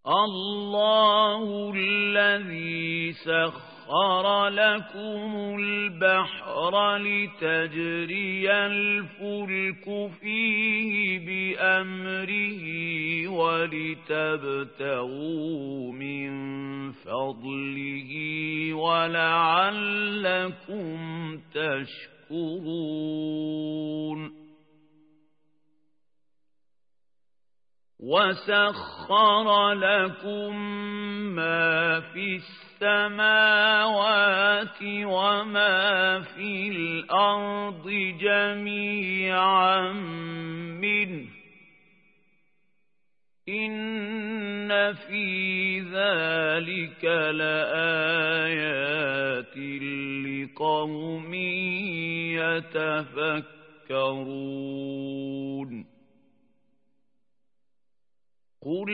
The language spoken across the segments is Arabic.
الله الذي سخر لكم البحر لتجري الفلك فيه بأمره ولتبتغوا من فضله ولعلكم تشكرون وسخر لكم ما في السماوات وما في الأرض جميعا منه إن في ذلك لآيات لقوم يتفكرون قل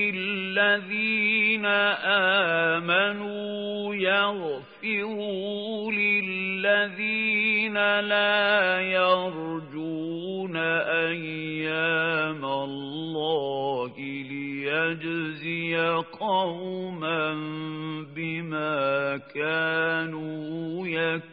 للذين آمنوا يغفروا للذين لا يرجون أيام الله ليجزي قوما بما كانوا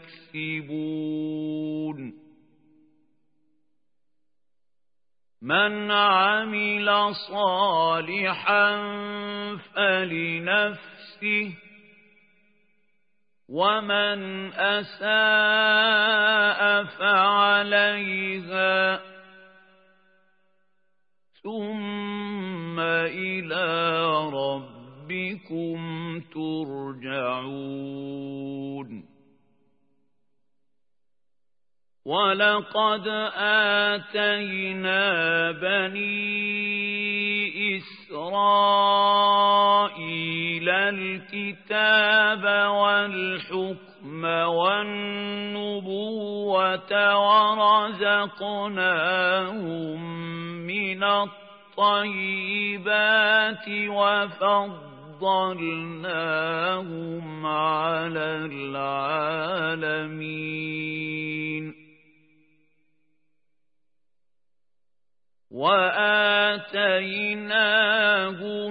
يكسبون من عمل صالحا فلنفسه ومن أساء فعليها ثم إلى ربكم ترجعون ولقد آتينا بني إسرائيل الكتاب والحكم والنبوة ورزقناهم من الطيبات وفضلناهم على العالمين وآتيناهم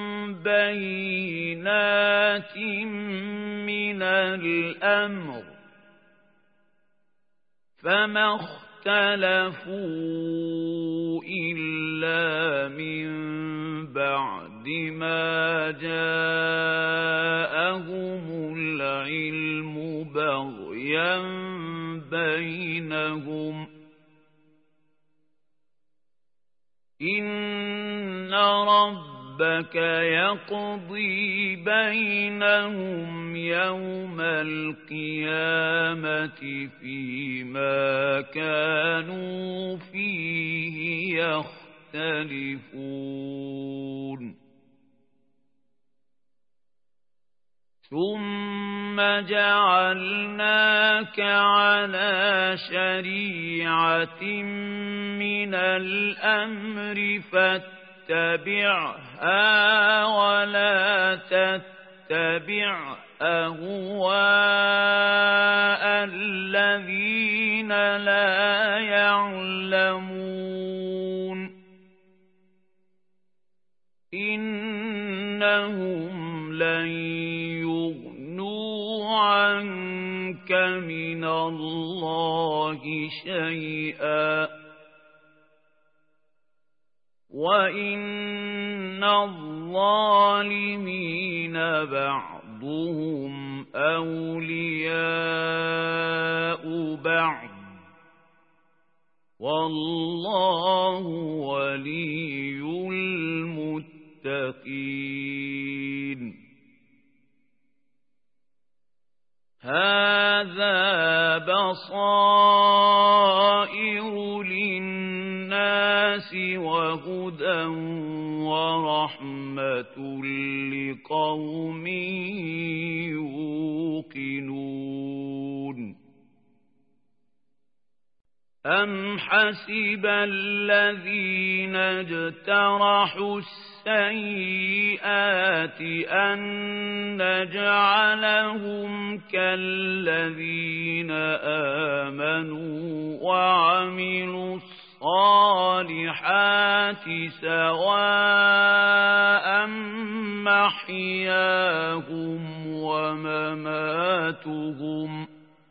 بينات من الأمر فما اختلفوا إلا من بعد ما جاءهم العلم بغيا بينهم إن ربك يقضي بينهم يوم القيامة فيما كانوا فيه يختلفون ثم جعلناك على شريعة من الأمر فاتبعها ولا تتبع أهواء الذين لا يعلمون إنهم لن يغنوا عنك من الله شيئا وإن الظالمين بعضهم أولياء بعض والله ولي المتقين هذا بصائر للناس وهدى ورحمة لقوم يوقنون أم حسب الذين اجترحوا السيئات أن نجعلهم كالذين آمنوا وعملوا الصالحات سواء محياهم ومماتهم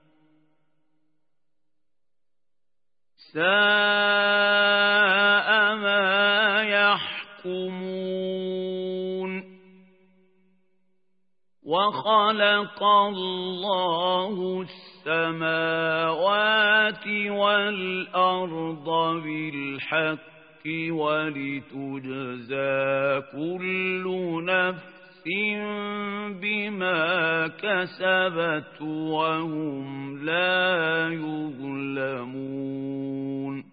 ساء ما يحكمون وخلق الله السماوات والأرض بالحق ولتجزى كل نفس بما كسبت وهم لا يظلمون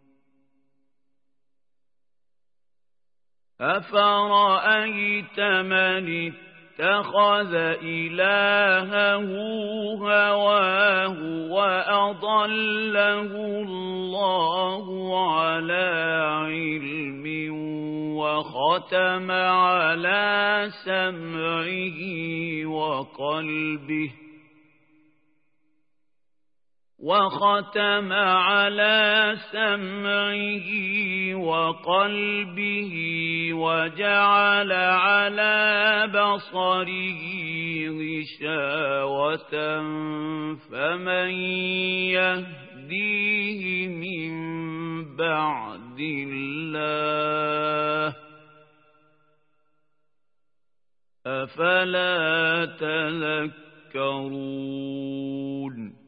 أفرأيت من اتخذ إلهه هواه وأضله الله على علم وختم على سمعه وقلبه وجعل على بصره غشاوة فمن يهديه من بعد الله أفلا تذكرون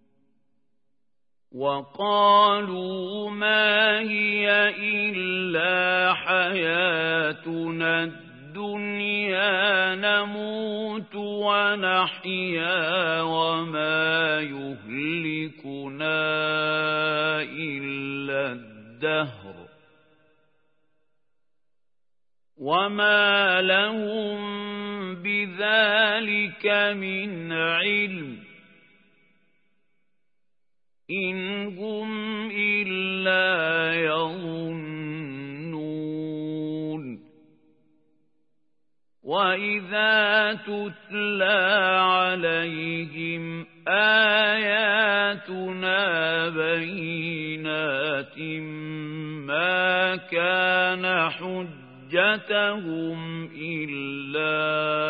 وقالوا ما هي إلا حياتنا الدنيا نموت ونحيا وما يهلكنا إلا الدهر وما لهم بذلك من علم إن هم إلا يظنون وإذا تتلى عليهم آياتنا بينات ما كان حجتهم إلا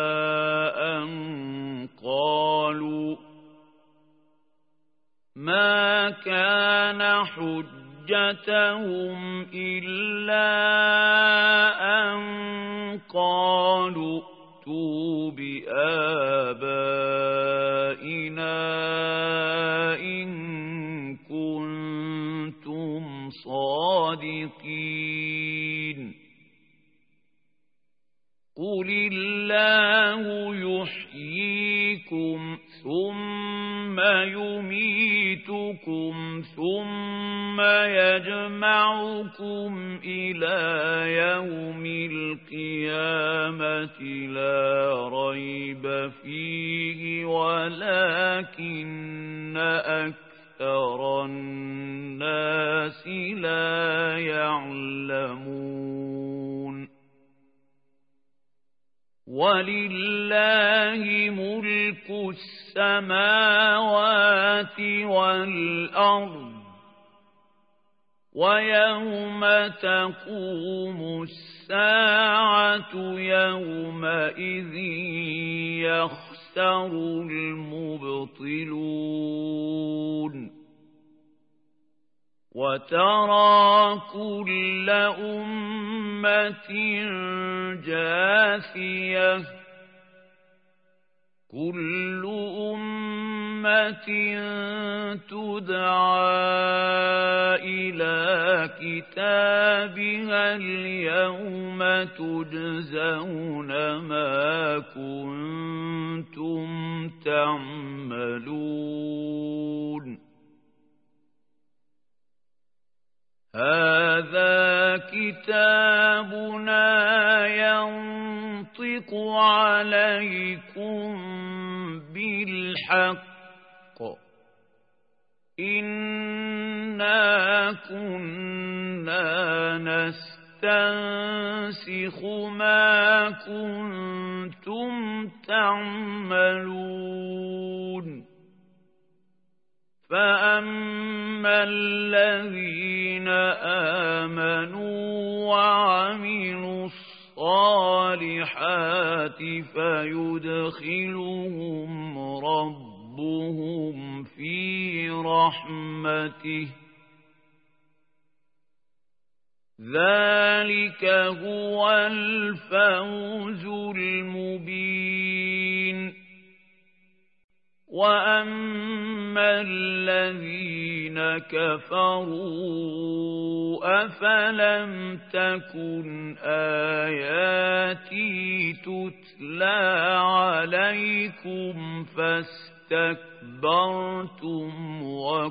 أن قالوا ائتوا بآبائنا إن كنتم صادقين قل الله يحييكم ثم يميتكم ثم يجمعكم إلى يوم القيامة لا ريب فيه ولكن أكثر الناس لا يعلمون ولله ملك السماوات والأرض ويوم تقوم الساعة يومئذ يخسر المبطلون وترى كل أمة جاثية كل أمة تدعى إلى كتابها اليوم تجزون ما كنتم تعملون هذا كتابنا ينطق عليكم بالحق إنا كنا نستنسخ ما كنتم تعملون فأما الذين آمنوا وعملوا الصالحات الصالحات فيدخلهم ربهم في رحمته ذلك هو الفوز المبين وأما الذين كفروا أفلم تكن آياتي تتلى عليكم فاستكبرتم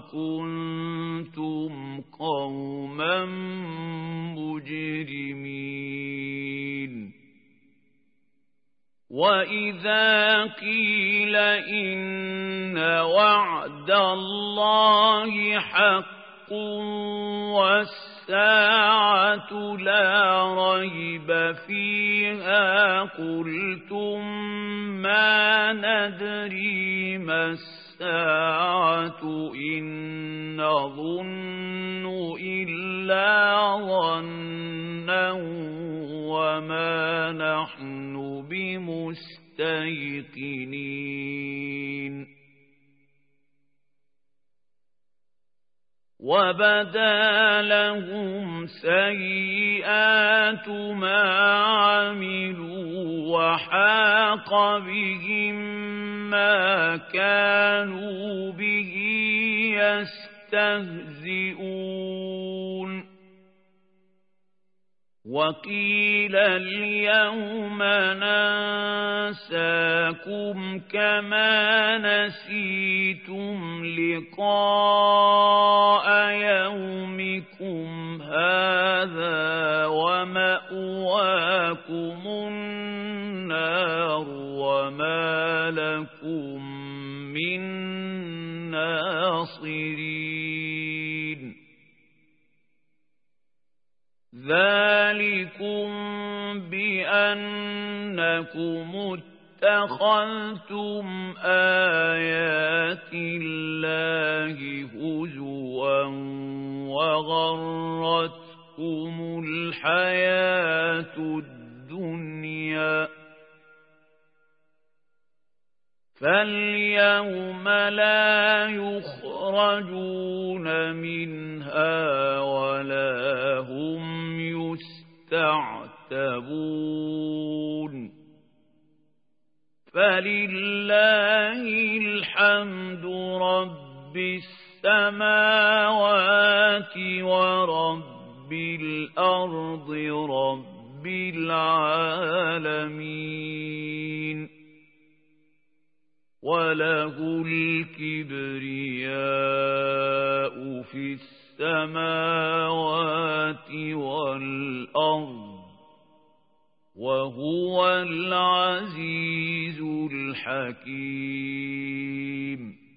وكنتم قوما مجرمين وَإِذَا قِيلَ إِنَّ وَعْدَ اللَّهِ حَقٌّ وَالسَّاعَةُ لَا رَيْبَ فِيهَا قُلْتُم مَّا نَدْرِي مَا السَّاعَةُ إِن نَّظُنُّ إِلَّا ظَنًّا وَمَا نَحْنُ بمستيقنين وبدا لهم سيئات ما عملوا وحاق بهم ما كانوا به يستهزئون وقيل اليوم ننساكم كما نسيتم لقاء يومكم هذا ومأواكم النار وما لكم من ناصرين ذلكم بأنكم اتخذتم آيات الله هزوا وغرتكم الحياة الدنيا فاليوم لا يخرجون منها ولا هم يستعتبون فلله الحمد رب السماوات ورب الأرض رب العالمين وله الكبرياء في السماوات والأرض وهو العزيز الحكيم